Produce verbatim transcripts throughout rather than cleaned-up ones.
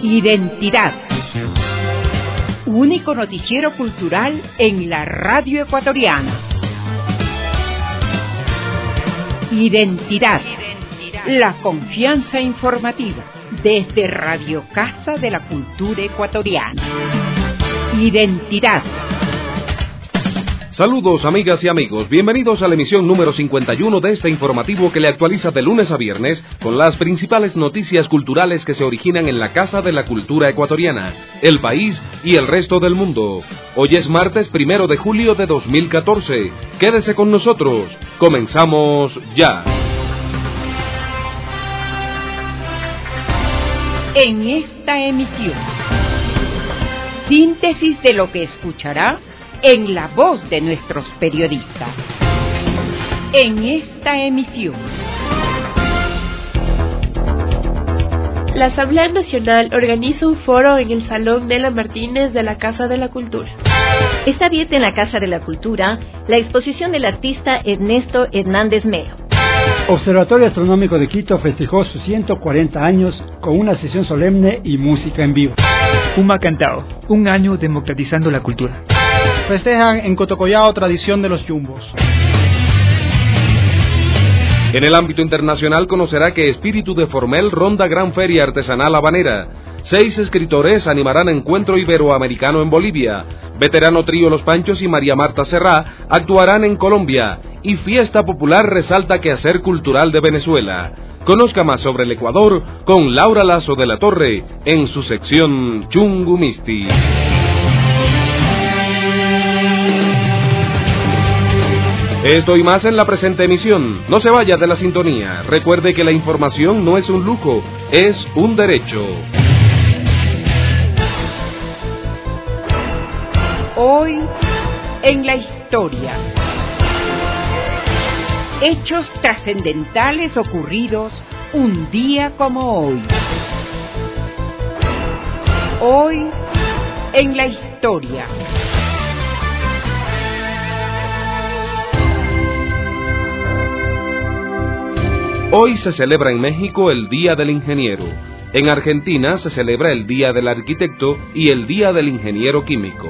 Identidad. Único noticiero cultural en la radio ecuatoriana. Identidad. La confianza informativa desde Radio Casa de la Cultura Ecuatoriana. Identidad. Saludos amigas y amigos, bienvenidos a la emisión número cincuenta y uno de este informativo que le actualiza de lunes a viernes con las principales noticias culturales que se originan en la Casa de la Cultura Ecuatoriana, el país y el resto del mundo. Hoy es martes primero de julio de dos mil catorce. Quédese con nosotros. Comenzamos ya. En esta emisión, síntesis de lo que escuchará en la voz de nuestros periodistas. En esta emisión, la Asamblea Nacional organiza un foro en el Salón Nela Martínez de la Casa de la Cultura. Está abierta en la Casa de la Cultura la exposición del artista Ernesto Hernández Melo. Observatorio Astronómico de Quito festejó sus ciento cuarenta años con una sesión solemne y música en vivo. Puma Cantao, un año democratizando la cultura. Festejan en Cotocollao tradición de los yumbos. En el ámbito internacional conocerá que Espíritu de Formel ronda Gran Feria Artesanal Habanera. Seis escritores animarán Encuentro Iberoamericano en Bolivia. Veterano Trío Los Panchos y María Marta Serrá actuarán en Colombia. Y Fiesta Popular resalta Quehacer Cultural de Venezuela. Conozca más sobre el Ecuador con Laura Lazo de la Torre en su sección Chungumisti. Esto y más en la presente emisión. No se vaya de la sintonía. Recuerde que la información no es un lujo, es un derecho. Hoy en la historia. Hechos trascendentales ocurridos un día como hoy. Hoy en la historia. Hoy se celebra en México el Día del Ingeniero. En Argentina se celebra el Día del Arquitecto y el Día del Ingeniero Químico.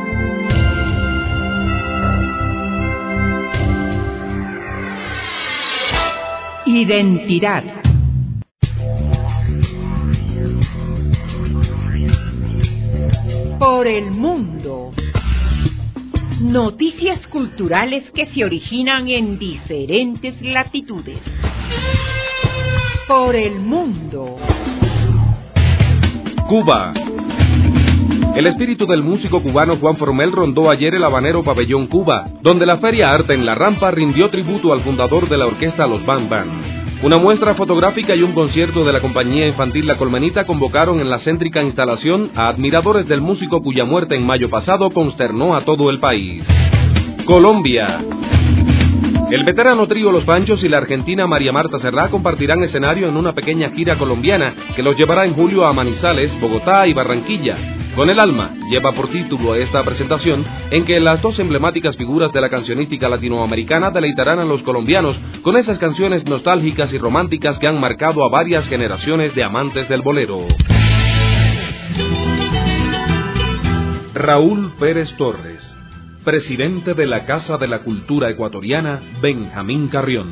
Identidad. Por el mundo. Noticias culturales que se originan en diferentes latitudes. Por el mundo. Cuba. El espíritu del músico cubano Juan Formel rondó ayer el habanero Pabellón Cuba, donde la Feria Arte en la Rampa rindió tributo al fundador de la orquesta Los Bam Bam. Una muestra fotográfica y un concierto de la compañía infantil La Colmenita convocaron en la céntrica instalación a admiradores del músico cuya muerte en mayo pasado consternó a todo el país. Colombia. El veterano Trío Los Panchos y la argentina María Marta Serrá compartirán escenario en una pequeña gira colombiana que los llevará en julio a Manizales, Bogotá y Barranquilla. Con el alma lleva por título esta presentación en que las dos emblemáticas figuras de la cancionística latinoamericana deleitarán a los colombianos con esas canciones nostálgicas y románticas que han marcado a varias generaciones de amantes del bolero. Raúl Pérez Torres, presidente de la Casa de la Cultura Ecuatoriana, Benjamín Carrión.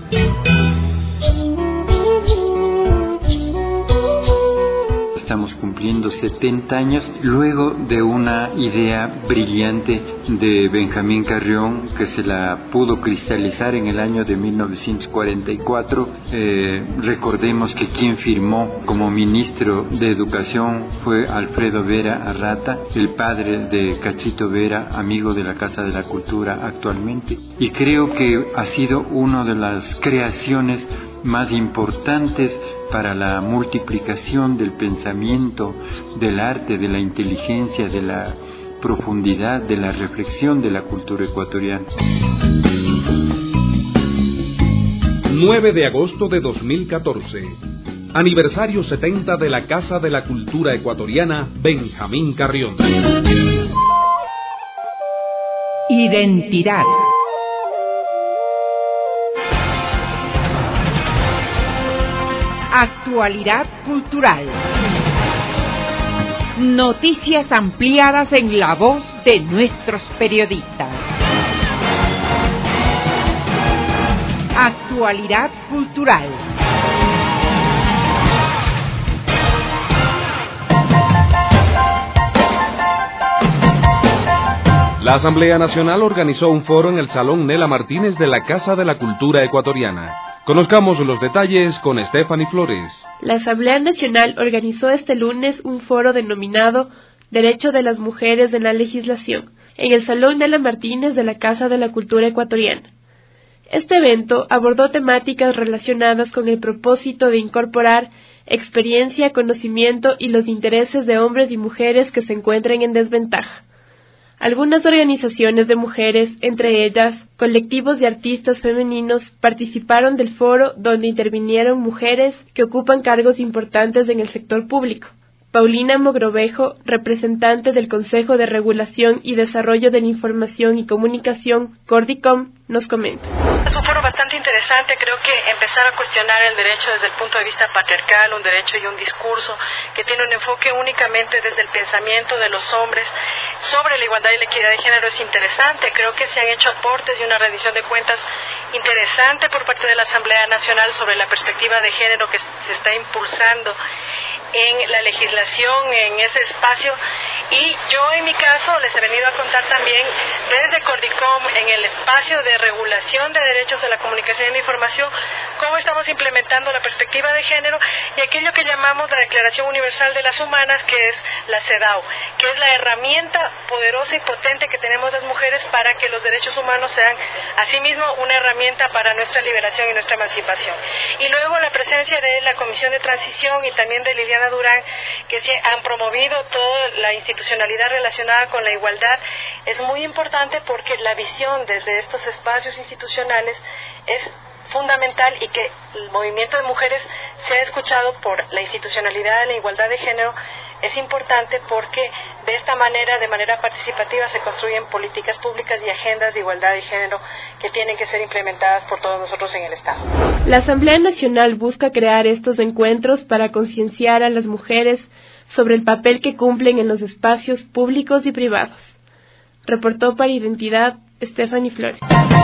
Estamos cumpliendo setenta años luego de una idea brillante de Benjamín Carrión que se la pudo cristalizar en el año de mil novecientos cuarenta y cuatro. Eh, recordemos que quien firmó como ministro de Educación fue Alfredo Vera Arrata, el padre de Cachito Vera, amigo de la Casa de la Cultura actualmente. Y creo que ha sido una de las creaciones más importantes para la multiplicación del pensamiento, del arte, de la inteligencia, de la profundidad, de la reflexión de la cultura ecuatoriana. nueve de agosto de dos mil catorce. Aniversario setenta de la Casa de la Cultura Ecuatoriana, Benjamín Carrión. Identidad. Actualidad cultural. Noticias ampliadas en la voz de nuestros periodistas. Actualidad cultural. La Asamblea Nacional organizó un foro en el Salón Nela Martínez de la Casa de la Cultura Ecuatoriana. Conozcamos los detalles con Stephanie Flores. La Asamblea Nacional organizó este lunes un foro denominado Derecho de las Mujeres en la Legislación, en el Salón Nela Martínez de la Casa de la Cultura Ecuatoriana. Este evento abordó temáticas relacionadas con el propósito de incorporar experiencia, conocimiento y los intereses de hombres y mujeres que se encuentren en desventaja. Algunas organizaciones de mujeres, entre ellas colectivos de artistas femeninos, participaron del foro, donde intervinieron mujeres que ocupan cargos importantes en el sector público. Paulina Mogrovejo, representante del Consejo de Regulación y Desarrollo de la Información y Comunicación, Cordicom, nos comenta. Es un foro bastante interesante. Creo que empezar a cuestionar el derecho desde el punto de vista patriarcal, un derecho y un discurso que tiene un enfoque únicamente desde el pensamiento de los hombres sobre la igualdad y la equidad de género es interesante. Creo que se han hecho aportes y una rendición de cuentas interesante por parte de la Asamblea Nacional sobre la perspectiva de género que se está impulsando en la legislación, en ese espacio, y yo en mi caso les he venido a contar también desde Cordicom, en el espacio de regulación de derechos de la comunicación y la información, cómo estamos implementando la perspectiva de género y aquello que llamamos la Declaración Universal de las Humanas, que es la CEDAW, que es la herramienta poderosa y potente que tenemos las mujeres para que los derechos humanos sean asimismo una herramienta para nuestra liberación y nuestra emancipación. Y luego la presencia de la Comisión de Transición y también de Liliana Durán, que han promovido toda la institucionalidad relacionada con la igualdad, es muy importante porque la visión desde estos espacios institucionales es fundamental, y que el movimiento de mujeres sea escuchado por la institucionalidad de la igualdad de género es importante, porque de esta manera, de manera participativa, se construyen políticas públicas y agendas de igualdad de género que tienen que ser implementadas por todos nosotros en el Estado. La Asamblea Nacional busca crear estos encuentros para concienciar a las mujeres sobre el papel que cumplen en los espacios públicos y privados. Reportó para Identidad Stephanie Flores.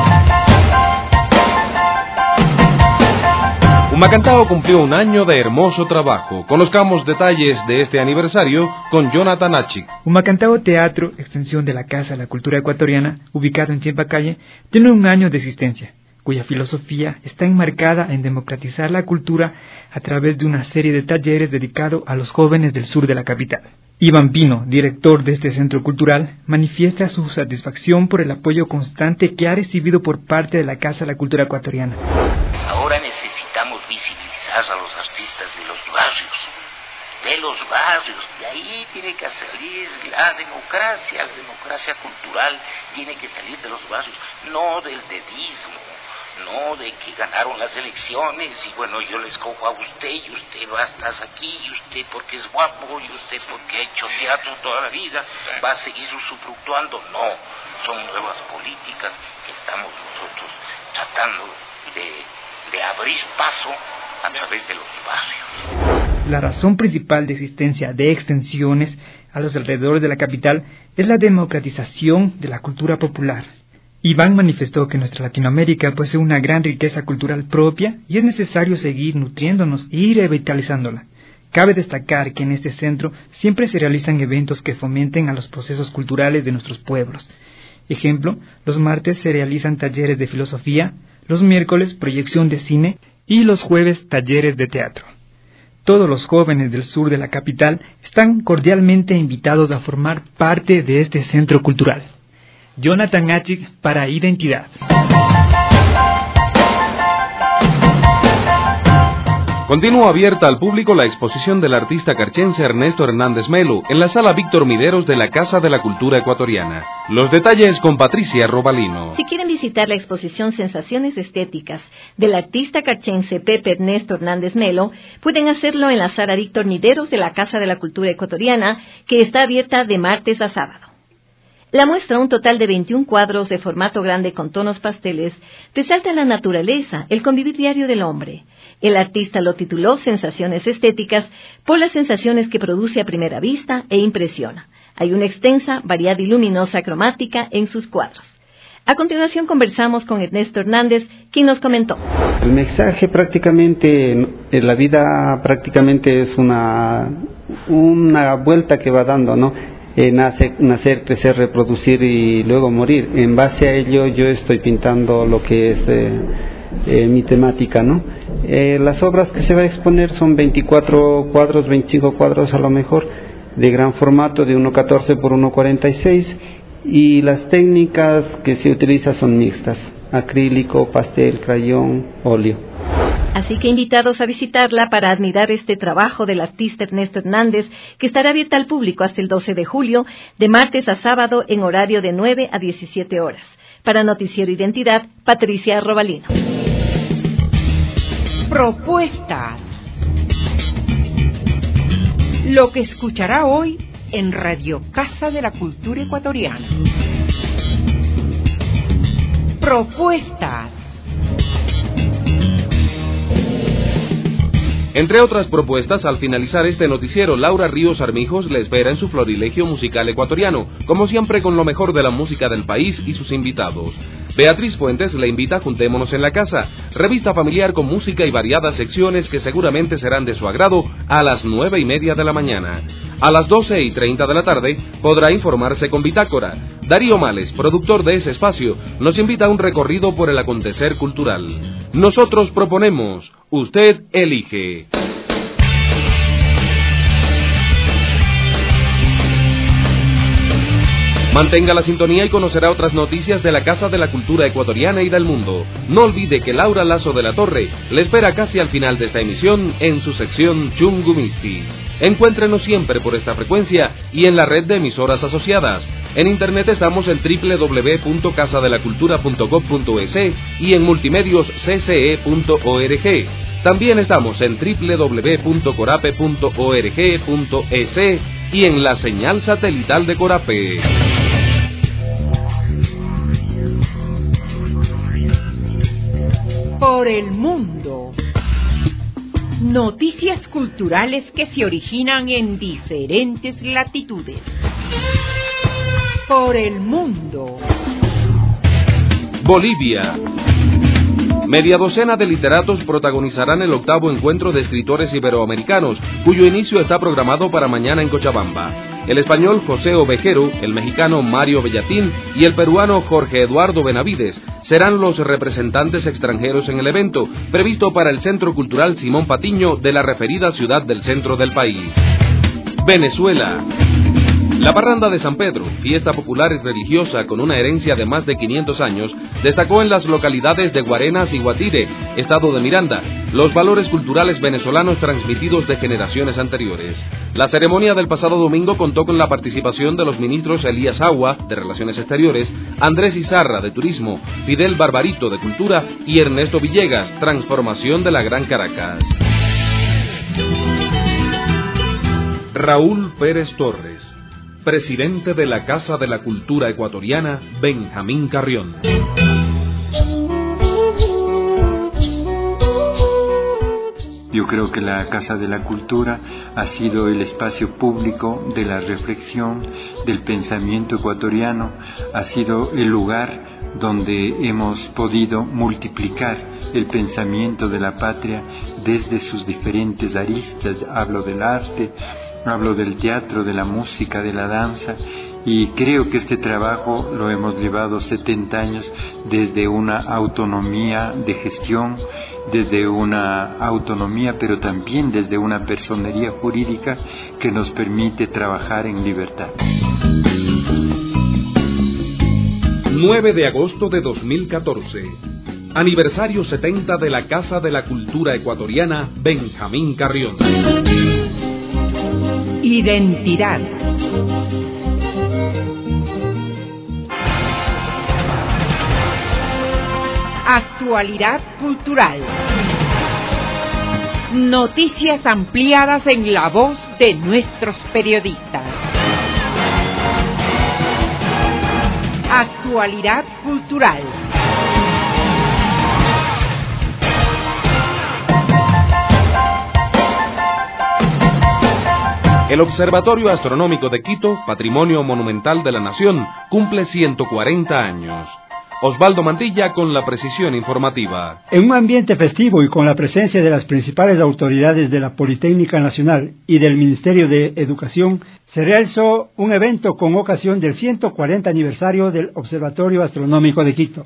Humacantao cumplió un año de hermoso trabajo. Conozcamos detalles de este aniversario con Jonathan Achik. Humacantao Teatro, extensión de la Casa de la Cultura Ecuatoriana, ubicado en Chimpacalle, tiene un año de existencia, cuya filosofía está enmarcada en democratizar la cultura a través de una serie de talleres dedicados a los jóvenes del sur de la capital. Iván Pino, director de este centro cultural, manifiesta su satisfacción por el apoyo constante que ha recibido por parte de la Casa de la Cultura Ecuatoriana. Ahora necesitamos visibilizar a los artistas de los barrios, de los barrios, de ahí tiene que salir la democracia, la democracia cultural tiene que salir de los barrios, no del dedismo. No de que ganaron las elecciones y bueno, yo le escojo a usted y usted va a estar aquí y usted porque es guapo y usted porque ha hecho teatro toda la vida va a seguir usufructuando. No, son nuevas políticas que estamos nosotros tratando de, de abrir paso a través de los barrios. La razón principal de existencia de extensiones a los alrededores de la capital es la democratización de la cultura popular. Iván manifestó que nuestra Latinoamérica posee una gran riqueza cultural propia y es necesario seguir nutriéndonos e ir revitalizándola. Cabe destacar que en este centro siempre se realizan eventos que fomenten a los procesos culturales de nuestros pueblos. Ejemplo, los martes se realizan talleres de filosofía, los miércoles proyección de cine y los jueves talleres de teatro. Todos los jóvenes del sur de la capital están cordialmente invitados a formar parte de este centro cultural. Jonathan Achik para Identidad. Continúa abierta al público la exposición del artista carchense Ernesto Hernández Melo en la Sala Víctor Mideros de la Casa de la Cultura Ecuatoriana. Los detalles con Patricia Robalino. Si quieren visitar la exposición Sensaciones Estéticas del artista carchense Pepe Ernesto Hernández Melo, pueden hacerlo en la Sala Víctor Mideros de la Casa de la Cultura Ecuatoriana, que está abierta de martes a sábado. La muestra, un total de veintiún cuadros de formato grande con tonos pasteles, resalta la naturaleza, el convivir diario del hombre. El artista lo tituló Sensaciones Estéticas por las sensaciones que produce a primera vista e impresiona. Hay una extensa, variada y luminosa cromática en sus cuadros. A continuación conversamos con Ernesto Hernández, quien nos comentó. El mensaje prácticamente, en la vida prácticamente es una, una vuelta que va dando, ¿no? Eh, nace, nacer, crecer, reproducir y luego morir. En base a ello yo estoy pintando lo que es eh, eh, mi temática, ¿no? Eh, las obras que se va a exponer son veinticuatro cuadros, veinticinco cuadros a lo mejor, de gran formato, de uno catorce por uno cuarenta y seis, y las técnicas que se utilizan son mixtas: acrílico, pastel, crayón, óleo. Así que invitados a visitarla para admirar este trabajo del artista Ernesto Hernández, que estará abierta al público hasta el doce de julio, de martes a sábado en horario de nueve a diecisiete horas. Para Noticiero Identidad, Patricia Robalino. Propuestas. Lo que escuchará hoy en Radio Casa de la Cultura Ecuatoriana. Propuestas. Entre otras propuestas, al finalizar este noticiero, Laura Ríos Armijos le espera en su florilegio musical ecuatoriano, como siempre con lo mejor de la música del país y sus invitados. Beatriz Fuentes le invita a Juntémonos en la Casa, revista familiar con música y variadas secciones que seguramente serán de su agrado, a las nueve y media de la mañana. A las doce y treinta de la tarde podrá informarse con Bitácora. Darío Males, productor de ese espacio, nos invita a un recorrido por el acontecer cultural. Nosotros proponemos, usted elige. Mantenga la sintonía y conocerá otras noticias de la Casa de la Cultura Ecuatoriana y del mundo. No olvide que Laura Lazo de la Torre le espera casi al final de esta emisión en su sección Chungumisti. Encuéntrenos siempre por esta frecuencia y en la red de emisoras asociadas. En internet estamos en doble u doble u doble u punto casa de la cultura punto gob punto es y en multimedios c c e punto org. También estamos en doble u doble u doble u punto corape punto org punto es y en la señal satelital de Corape. Por el mundo. Noticias culturales que se originan en diferentes latitudes. Por el mundo. Bolivia. Media docena de literatos protagonizarán el octavo encuentro de escritores iberoamericanos, cuyo inicio está programado para mañana en Cochabamba. El español José Ovejero, el mexicano Mario Bellatín y el peruano Jorge Eduardo Benavides serán los representantes extranjeros en el evento, previsto para el Centro Cultural Simón Patiño de la referida ciudad del centro del país. Venezuela. La Parranda de San Pedro, fiesta popular y religiosa con una herencia de más de quinientos años, destacó en las localidades de Guarenas y Guatire, estado de Miranda, los valores culturales venezolanos transmitidos de generaciones anteriores. La ceremonia del pasado domingo contó con la participación de los ministros Elías Agua, de Relaciones Exteriores, Andrés Izarra, de Turismo, Fidel Barbarito, de Cultura, y Ernesto Villegas, Transformación de la Gran Caracas. Raúl Pérez Torres, presidente de la Casa de la Cultura Ecuatoriana, Benjamín Carrión. Yo creo que la Casa de la Cultura ha sido el espacio público de la reflexión, del pensamiento ecuatoriano, ha sido el lugar donde hemos podido multiplicar el pensamiento de la patria desde sus diferentes aristas. Hablo del arte, hablo del teatro, de la música, de la danza, y creo que este trabajo lo hemos llevado setenta años desde una autonomía de gestión, desde una autonomía, pero también desde una personería jurídica que nos permite trabajar en libertad. nueve de agosto de dos mil catorce. Aniversario setenta de la Casa de la Cultura Ecuatoriana, Benjamín Carrión. Identidad. Actualidad cultural. Noticias ampliadas en la voz de nuestros periodistas. Actualidad cultural. El Observatorio Astronómico de Quito, Patrimonio Monumental de la Nación, cumple ciento cuarenta años. Osvaldo Mantilla con la precisión informativa. En un ambiente festivo y con la presencia de las principales autoridades de la Politécnica Nacional y del Ministerio de Educación, se realizó un evento con ocasión del ciento cuarenta aniversario del Observatorio Astronómico de Quito.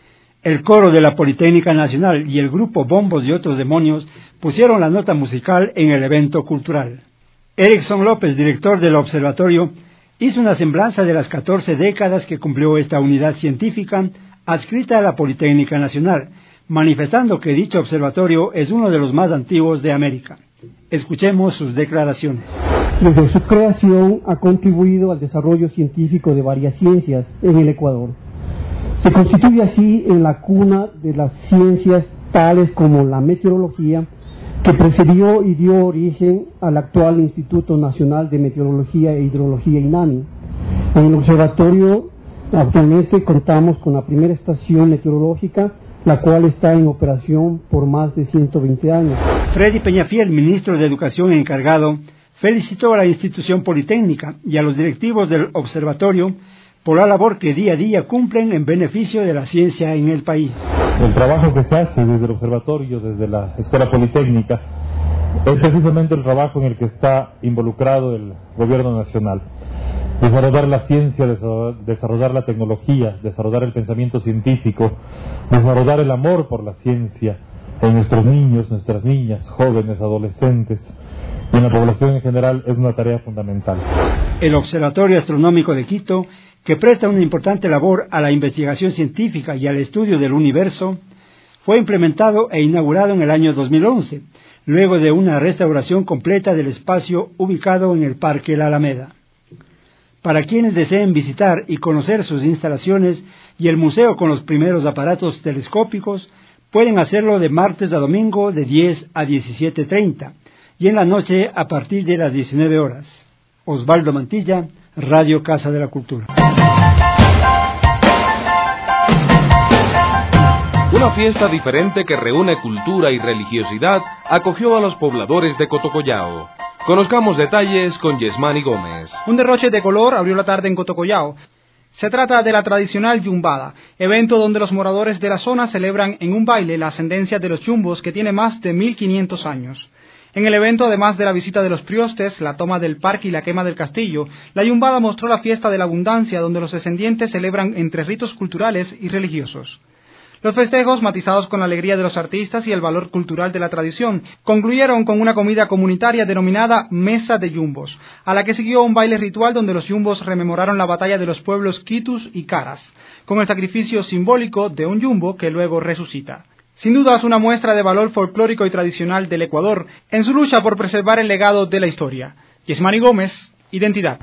El coro de la Politécnica Nacional y el grupo Bombos y Otros Demonios pusieron la nota musical en el evento cultural. Erickson López, director del observatorio, hizo una semblanza de las catorce décadas que cumplió esta unidad científica adscrita a la Politécnica Nacional, manifestando que dicho observatorio es uno de los más antiguos de América. Escuchemos sus declaraciones. Desde su creación ha contribuido al desarrollo científico de varias ciencias en el Ecuador. Se constituye así en la cuna de las ciencias tales como la meteorología, que precedió y dio origen al actual Instituto Nacional de Meteorología e Hidrología INAMI. En el observatorio actualmente contamos con la primera estación meteorológica, la cual está en operación por más de ciento veinte años. Freddy Peñafiel, ministro de Educación encargado, felicitó a la institución politécnica y a los directivos del observatorio por la labor que día a día cumplen en beneficio de la ciencia en el país. El trabajo que se hace desde el observatorio, desde la Escuela Politécnica, es precisamente el trabajo en el que está involucrado el gobierno nacional. Desarrollar la ciencia, desarrollar la tecnología, desarrollar el pensamiento científico, desarrollar el amor por la ciencia en nuestros niños, nuestras niñas, jóvenes, adolescentes y en la población en general es una tarea fundamental. El Observatorio Astronómico de Quito, que presta una importante labor a la investigación científica y al estudio del universo, fue implementado e inaugurado en el año dos mil once, luego de una restauración completa del espacio ubicado en el Parque La Alameda. Para quienes deseen visitar y conocer sus instalaciones y el museo con los primeros aparatos telescópicos, pueden hacerlo de martes a domingo de diez a diecisiete treinta y en la noche a partir de las diecinueve horas. Osvaldo Mantilla, Radio Casa de la Cultura. Una fiesta diferente que reúne cultura y religiosidad acogió a los pobladores de Cotocollao. Conozcamos detalles con Yesmani Gómez. Un derroche de color abrió la tarde en Cotocollao. Se trata de la tradicional yumbada, evento donde los moradores de la zona celebran en un baile la ascendencia de los yumbos que tiene más de mil quinientos años. En el evento, además de la visita de los priostes, la toma del parque y la quema del castillo, la yumbada mostró la fiesta de la abundancia donde los descendientes celebran entre ritos culturales y religiosos. Los festejos, matizados con la alegría de los artistas y el valor cultural de la tradición, concluyeron con una comida comunitaria denominada Mesa de Yumbos, a la que siguió un baile ritual donde los yumbos rememoraron la batalla de los pueblos Quitus y Caras, con el sacrificio simbólico de un yumbo que luego resucita. Sin duda es una muestra de valor folclórico y tradicional del Ecuador en su lucha por preservar el legado de la historia. Yesmani Gómez, Identidad.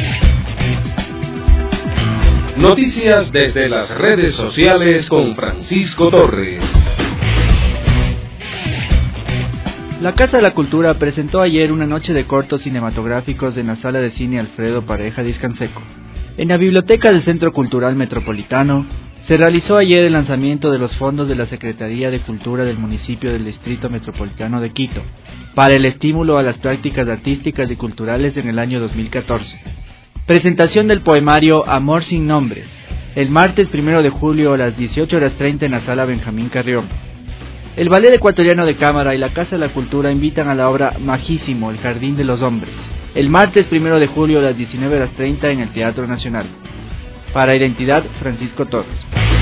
Noticias desde las redes sociales con Francisco Torres. La Casa de la Cultura presentó ayer una noche de cortos cinematográficos en la Sala de Cine Alfredo Pareja Discanseco. En la Biblioteca del Centro Cultural Metropolitano se realizó ayer el lanzamiento de los fondos de la Secretaría de Cultura del municipio del Distrito Metropolitano de Quito para el estímulo a las prácticas artísticas y culturales en el año dos mil catorce. Presentación del poemario Amor sin nombre, el martes primero de julio a las dieciocho horas treinta en la Sala Benjamín Carrión. El Ballet Ecuatoriano de Cámara y la Casa de la Cultura invitan a la obra Majísimo, el Jardín de los Hombres, el martes primero de julio a las diecinueve horas treinta en el Teatro Nacional. Para Identidad, Francisco Torres.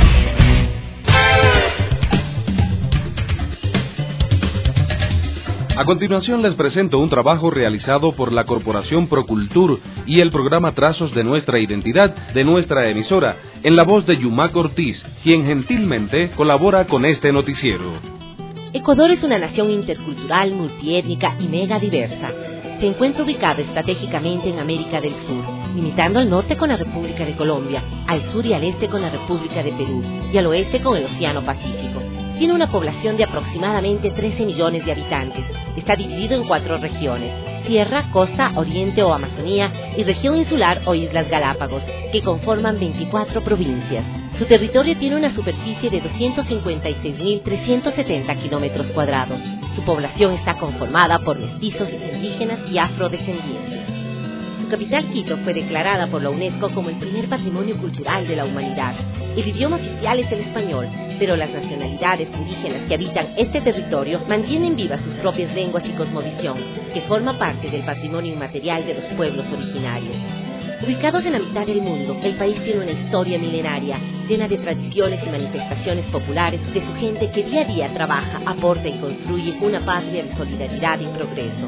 A continuación les presento un trabajo realizado por la Corporación Procultur y el programa Trazos de Nuestra Identidad de nuestra emisora, en la voz de Yumac Ortiz, quien gentilmente colabora con este noticiero. Ecuador es una nación intercultural, multiétnica y mega diversa. Se encuentra ubicada estratégicamente en América del Sur, limitando al norte con la República de Colombia, al sur y al este con la República de Perú y al oeste con el Océano Pacífico. Tiene una población de aproximadamente trece millones de habitantes. Está dividido en cuatro regiones: Sierra, Costa, Oriente o Amazonía y región insular o Islas Galápagos, que conforman veinticuatro provincias. Su territorio tiene una superficie de doscientos cincuenta y seis mil trescientos setenta kilómetros cuadrados. Su población está conformada por mestizos, indígenas y afrodescendientes. Su capital, Quito, fue declarada por la UNESCO como el primer patrimonio cultural de la humanidad. El idioma oficial es el español, pero las nacionalidades indígenas que habitan este territorio mantienen vivas sus propias lenguas y cosmovisión, que forma parte del patrimonio inmaterial de los pueblos originarios. Ubicados en la mitad del mundo, el país tiene una historia milenaria, llena de tradiciones y manifestaciones populares de su gente que día a día trabaja, aporta y construye una patria de solidaridad y progreso.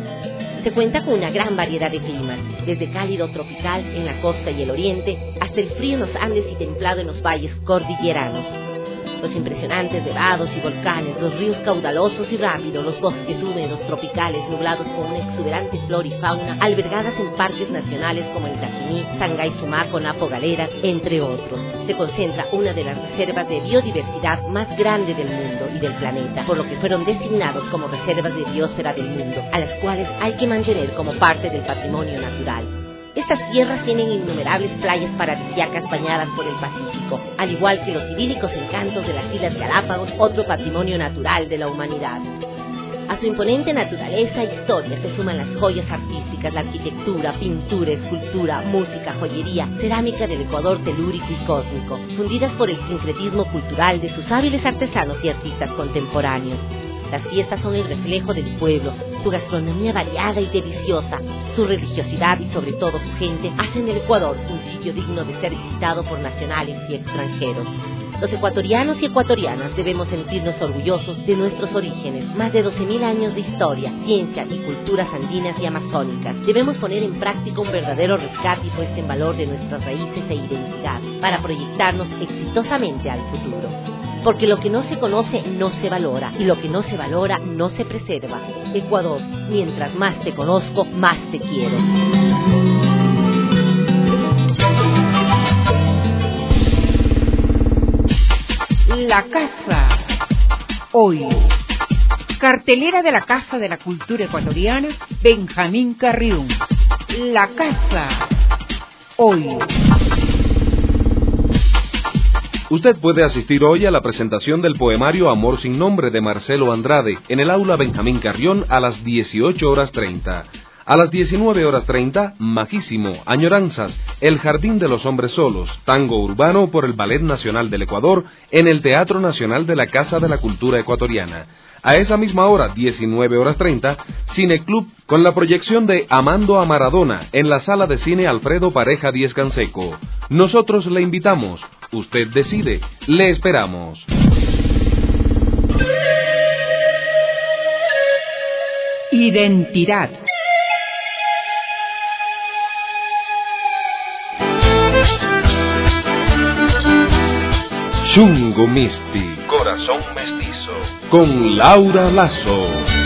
Se cuenta con una gran variedad de climas, desde cálido tropical en la costa y el oriente, hasta el frío en los Andes y templado en los valles cordilleranos. Los impresionantes nevados y volcanes, los ríos caudalosos y rápidos, los bosques húmedos tropicales nublados con una exuberante flora y fauna, albergadas en parques nacionales como el Yasuní, Sangay Sumaco, Napo Galera, entre otros. Se concentra una de las reservas de biodiversidad más grandes del mundo y del planeta, por lo que fueron designados como reservas de biosfera del mundo, a las cuales hay que mantener como parte del patrimonio natural. Estas tierras tienen innumerables playas paradisíacas bañadas por el Pacífico, al igual que los idílicos encantos de las Islas Galápagos, otro patrimonio natural de la humanidad. A su imponente naturaleza e historia se suman las joyas artísticas, la arquitectura, pintura, escultura, música, joyería, cerámica del Ecuador telúrico y cósmico, fundidas por el sincretismo cultural de sus hábiles artesanos y artistas contemporáneos. Las fiestas son el reflejo del pueblo, su gastronomía variada y deliciosa, su religiosidad y sobre todo su gente hacen del Ecuador un sitio digno de ser visitado por nacionales y extranjeros. Los ecuatorianos y ecuatorianas debemos sentirnos orgullosos de nuestros orígenes, más de doce mil años de historia, ciencia y culturas andinas y amazónicas. Debemos poner en práctica un verdadero rescate y puesta en valor de nuestras raíces e identidad para proyectarnos exitosamente al futuro. Porque lo que no se conoce no se valora, y lo que no se valora no se preserva. Ecuador, mientras más te conozco, más te quiero. La Casa Hoy. Cartelera de la Casa de la Cultura Ecuatoriana, Benjamín Carrión. La Casa Hoy. Usted puede asistir hoy a la presentación del poemario Amor sin nombre de Marcelo Andrade en el aula Benjamín Carrión a las dieciocho horas treinta. A las diecinueve horas treinta, Majísimo, Añoranzas, El Jardín de los Hombres Solos, tango urbano por el Ballet Nacional del Ecuador en el Teatro Nacional de la Casa de la Cultura Ecuatoriana. A esa misma hora, diecinueve horas treinta, Cineclub con la proyección de Amando a Maradona en la Sala de Cine Alfredo Pareja Díez Canseco. Nosotros le invitamos, usted decide, le esperamos. Identidad. Chungo Misti, Corazón Mestizo, con Laura Lazo.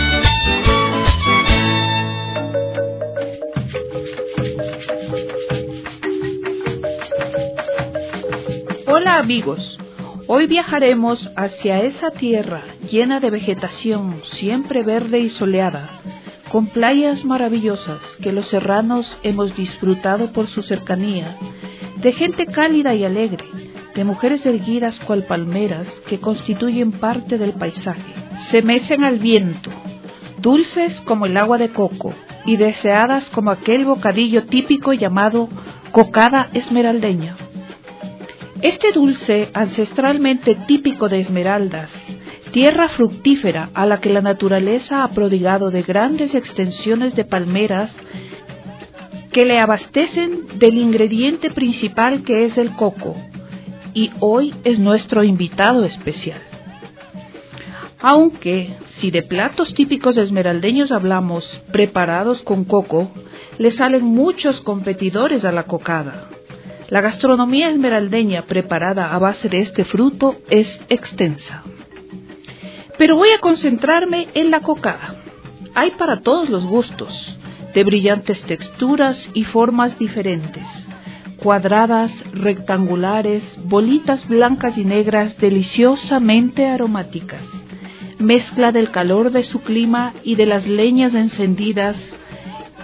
Hola amigos, hoy viajaremos hacia esa tierra llena de vegetación siempre verde y soleada, con playas maravillosas que los serranos hemos disfrutado por su cercanía, de gente cálida y alegre, de mujeres erguidas cual palmeras que constituyen parte del paisaje. Se mecen al viento, dulces como el agua de coco y deseadas como aquel bocadillo típico llamado cocada esmeraldeña. Este dulce, ancestralmente típico de Esmeraldas, tierra fructífera a la que la naturaleza ha prodigado de grandes extensiones de palmeras que le abastecen del ingrediente principal que es el coco, y hoy es nuestro invitado especial. Aunque, si de platos típicos esmeraldeños hablamos, preparados con coco, le salen muchos competidores a la cocada. La gastronomía esmeraldeña preparada a base de este fruto es extensa. Pero voy a concentrarme en la cocada. Hay para todos los gustos, de brillantes texturas y formas diferentes. Cuadradas, rectangulares, bolitas blancas y negras deliciosamente aromáticas. Mezcla del calor de su clima y de las leñas encendidas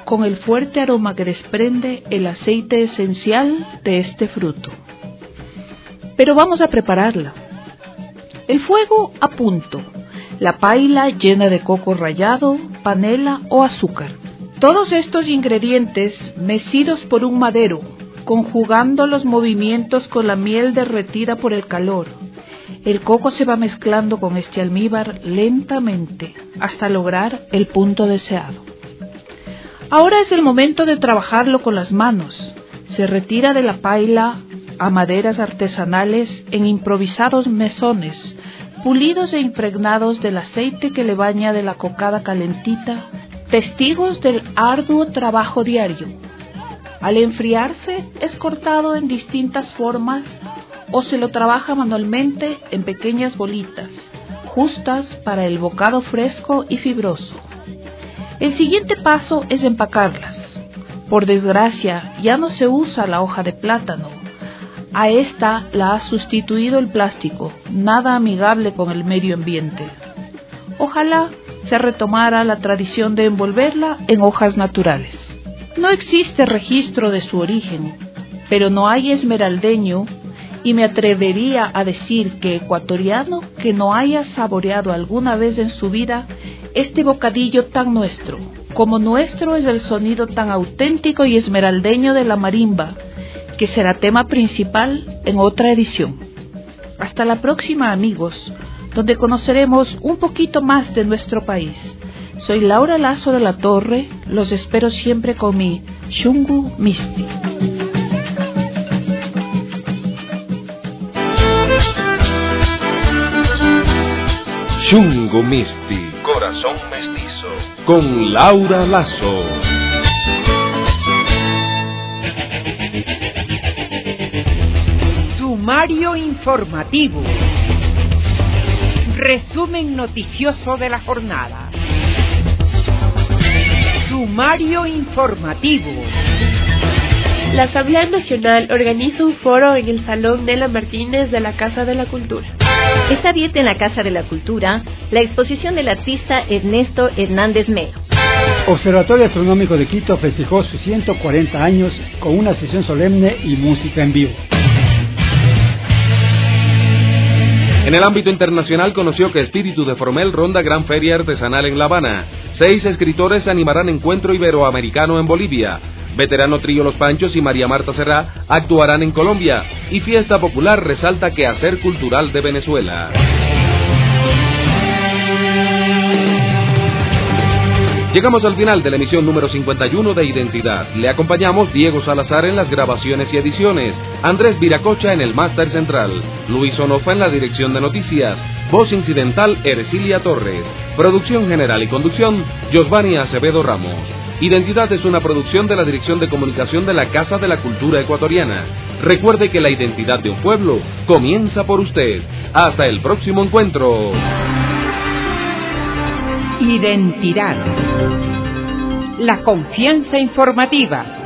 con el fuerte aroma que desprende el aceite esencial de este fruto. Pero vamos a prepararla. El fuego a punto, la paila llena de coco rallado, panela o azúcar. Todos estos ingredientes mecidos por un madero, conjugando los movimientos con la miel derretida por el calor. El coco se va mezclando con este almíbar lentamente hasta lograr el punto deseado. Ahora es el momento de trabajarlo con las manos. Se retira de la paila a maderas artesanales en improvisados mesones, pulidos e impregnados del aceite que le baña de la cocada calentita, testigos del arduo trabajo diario. Al enfriarse es cortado en distintas formas o se lo trabaja manualmente en pequeñas bolitas, justas para el bocado fresco y fibroso. El siguiente paso es empacarlas. Por desgracia, ya no se usa la hoja de plátano. A esta la ha sustituido el plástico, nada amigable con el medio ambiente. Ojalá se retomara la tradición de envolverla en hojas naturales. No existe registro de su origen, pero no hay esmeraldeño, y me atrevería a decir que ecuatoriano que no haya saboreado alguna vez en su vida este bocadillo tan nuestro, como nuestro es el sonido tan auténtico y esmeraldeño de la marimba, que será tema principal en otra edición. Hasta la próxima, amigos, donde conoceremos un poquito más de nuestro país. Soy Laura Lazo de la Torre, los espero siempre con mi Shungu Misti. Shungu Misti, Corazón Mestizo, con Laura Lazo. Sumario informativo. Resumen noticioso de la jornada. Sumario informativo. La Asamblea Nacional organiza un foro en el Salón Nela Martínez de la Casa de la Cultura. Esta dieta en la Casa de la Cultura, la exposición del artista Ernesto Hernández Melo. Observatorio Astronómico de Quito festejó sus ciento cuarenta años con una sesión solemne y música en vivo. En el ámbito internacional conoció que Espíritu de Fromel ronda gran feria artesanal en La Habana. Seis escritores animarán encuentro iberoamericano en Bolivia. Veterano Trío Los Panchos y María Marta Serrá actuarán en Colombia. Y Fiesta Popular resalta quehacer cultural de Venezuela. Llegamos al final de la emisión número cincuenta y uno de Identidad. Le acompañamos Diego Salazar en las grabaciones y ediciones, Andrés Viracocha en el máster central, Luis Onofa en la dirección de noticias, voz incidental Ercilia Torres, producción general y conducción Giovanni Acevedo Ramos. Identidad es una producción de la Dirección de Comunicación de la Casa de la Cultura Ecuatoriana. Recuerde que la identidad de un pueblo comienza por usted. Hasta el próximo encuentro. Identidad. La confianza informativa.